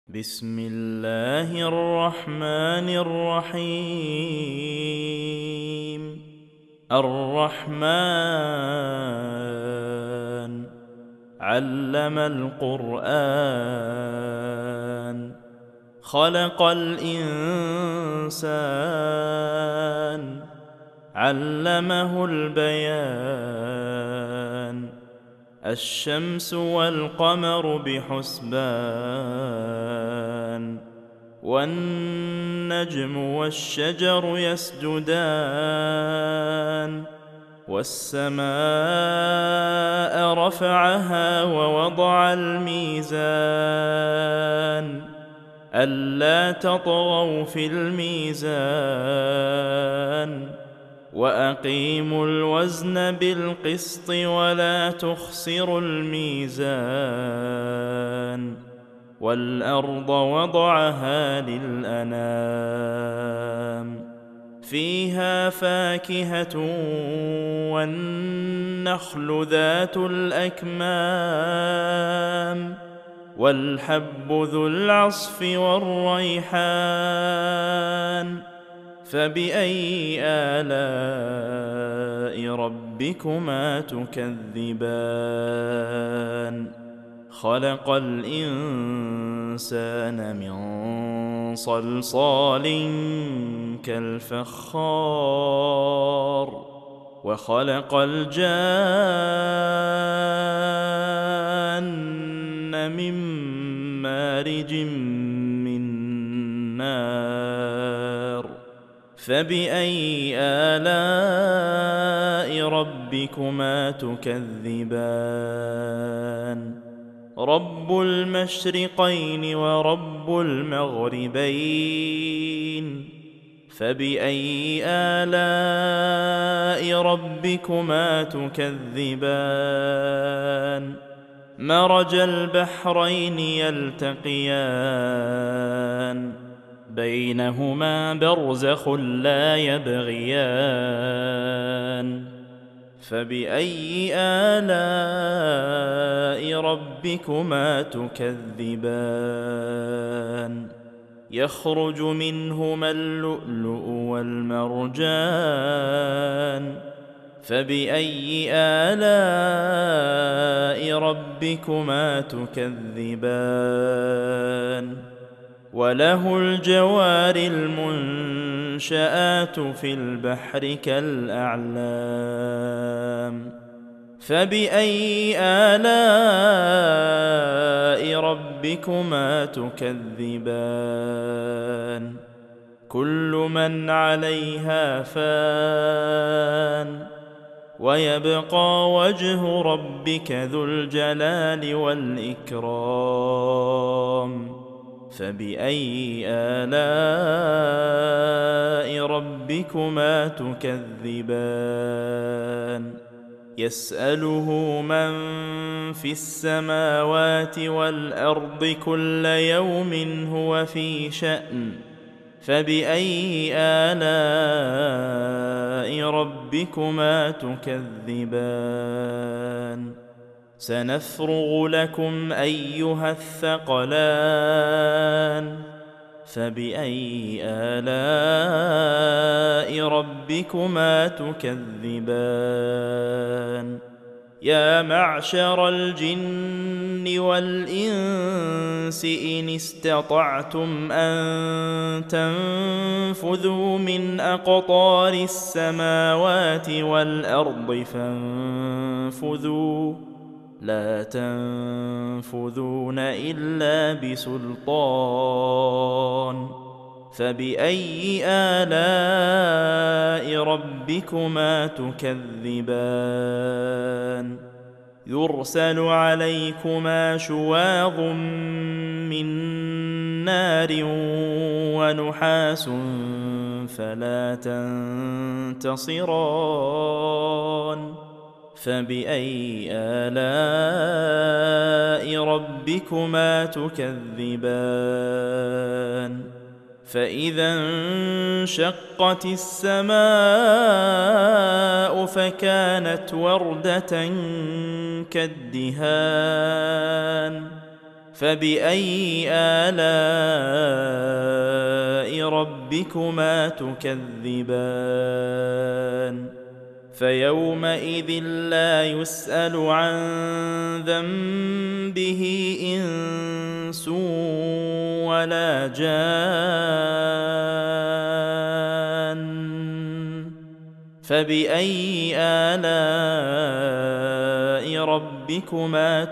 بسم الله الرحمن الرحيم. الرحمن علم القرآن، خلق الإنسان، علمه البيان. الشمس والقمر بحسبان، والنجم والشجر يسجدان. والسماء رفعها ووضع الميزان، ألا تطغوا في الميزان، وأقيموا الوزن بالقسط ولا تخسروا الميزان. والأرض وضعها للأنام، فيها فاكهة والنخل ذات الأكمام، والحب ذو العصف والريحان. فبأي آلاء ربكما تكذبان؟ خلق الإنسان من صلصال كالفخار، وخلق الجان من مارج من نار. فبأي آلاء ربكما تكذبان؟ رب المشرقين ورب المغربين، فبأي آلاء ربكما تكذبان؟ مرج البحرين يلتقيان، بينهما برزخ لا يبغيان. فبأي آلاء ربكما تكذبان؟ يخرج منهما اللؤلؤ والمرجان. فبأي آلاء ربكما تكذبان؟ وله الجوار المنشآت في البحر كالأعلام. فبأي آلاء ربكما تكذبان؟ كل من عليها فان، ويبقى وجه ربك ذو الجلال والإكرام. فبأي آلاء ربكما تكذبان؟ يسأله من في السماوات والأرض كل يوم هو في شأن. فبأي آلاء ربكما تكذبان؟ سنفرغ لكم أيها الثقلان. فبأي آلاء ربكما تكذبان؟ يا معشر الجن والإنس إن استطعتم أن تنفذوا من أقطار السماوات والأرض فانفذوا، لا تنفذون إلا بسلطان. فبأي آلاء ربكما تكذبان؟ يرسل عليكما شواظ من نار ونحاس فلا تنتصران. فبأي آلاء ربكما تكذبان؟ فإذا انشقت السماء فكانت وردة كالدهان. فبأي آلاء ربكما تكذبان فيومئذ لا يسأل عن ذنبه إنس ولا جان فبأي آلاء ربكما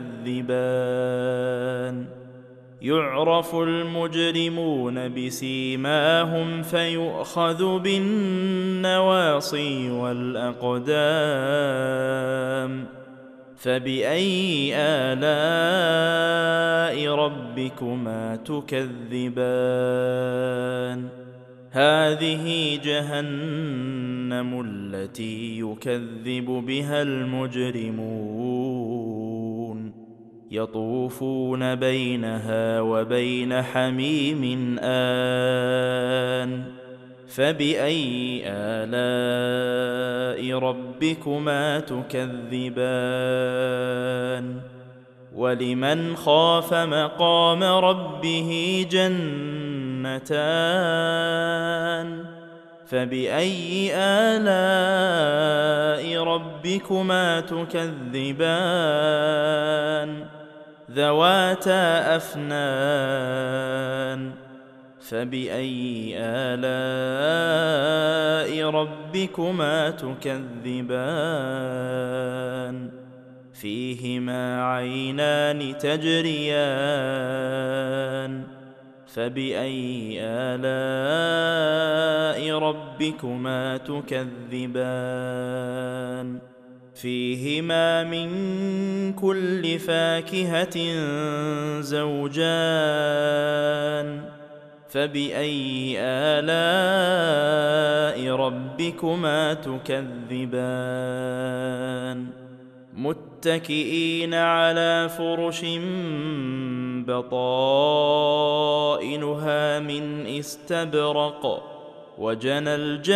تكذبان يعرف المجرمون بسيماهم فيؤخذ بالنواصي والأقدام فبأي آلاء ربكما تكذبان هذه جهنم التي يكذب بها المجرمون يطوفون بينها وبين حميم آن فبأي آلاء ربكما تكذبان ولمن خاف مقام ربه جنتان فبأي آلاء ربكما تكذبان ذواتا أفنان فبأي آلاء ربكما تكذبان فيهما عينان تجريان فبأي آلاء ربكما تكذبان فيهما من كل فاكهة زوجان فبأي آلاء ربكما تكذبان متكئين على فرش بطائنها من استبرق وجنى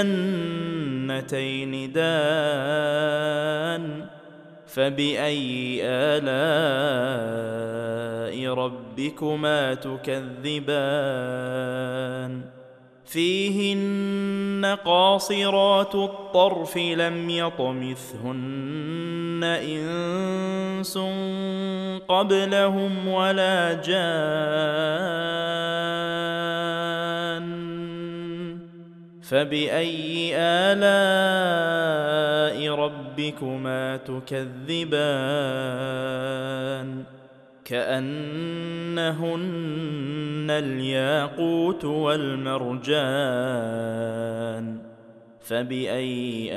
الجنتين دان فبأي آلاء ربكما تكذبان فيهن قاصرات الطرف لم يطمثهن إنس قبلهم ولا جان فبأي آلاء ربكما تكذبان كأنهن الياقوت والمرجان فبأي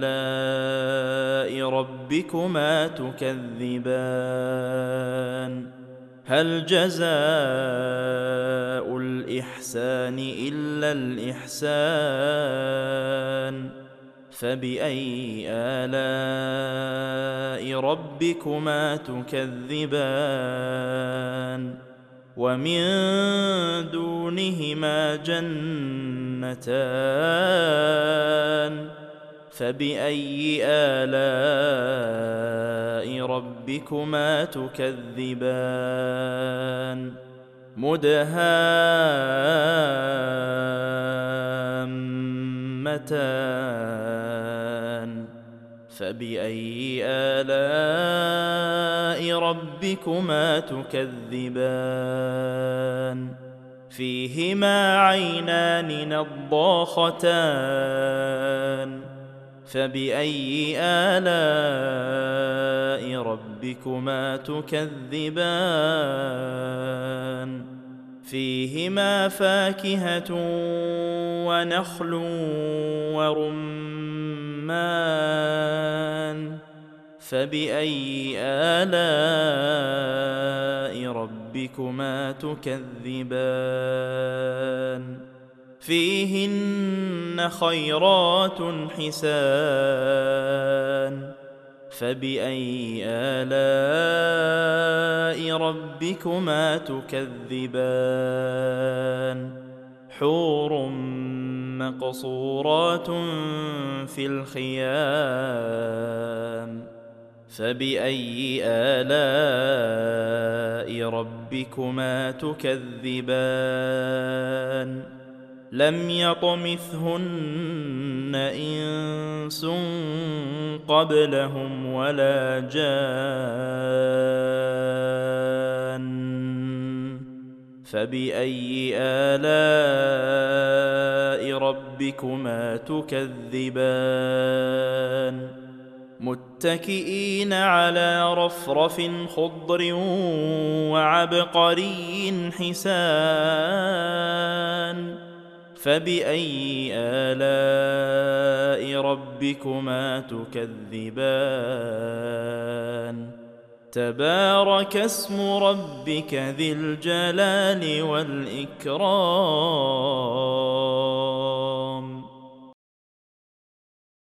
آلاء ربكما تكذبان هل جزاء الإحسان إلا الإحسان فبأي آلاء ربكما تكذبان ومن دونهما جنتان فبأي آلاء ربكما تكذبان مدهامتان فبأي آلاء ربكما تكذبان فيهما عينان نضاختان فبأي آلاء ربكما تكذبان فيهما فاكهة ونخل ورمان فبأي آلاء ربكما تكذبان فيهن خيرات حسان فبأي آلاء ربكما تكذبان حور مقصورات في الخيام فبأي آلاء ربكما تكذبان لم يطمثهن إنس قبلهم ولا جان فبأي آلاء ربكما تكذبان متكئين على رفرف خضر وعبقري حسان فبأي آلاء ربكما تكذبان تبارك اسم ربك ذي الجلال والإكرام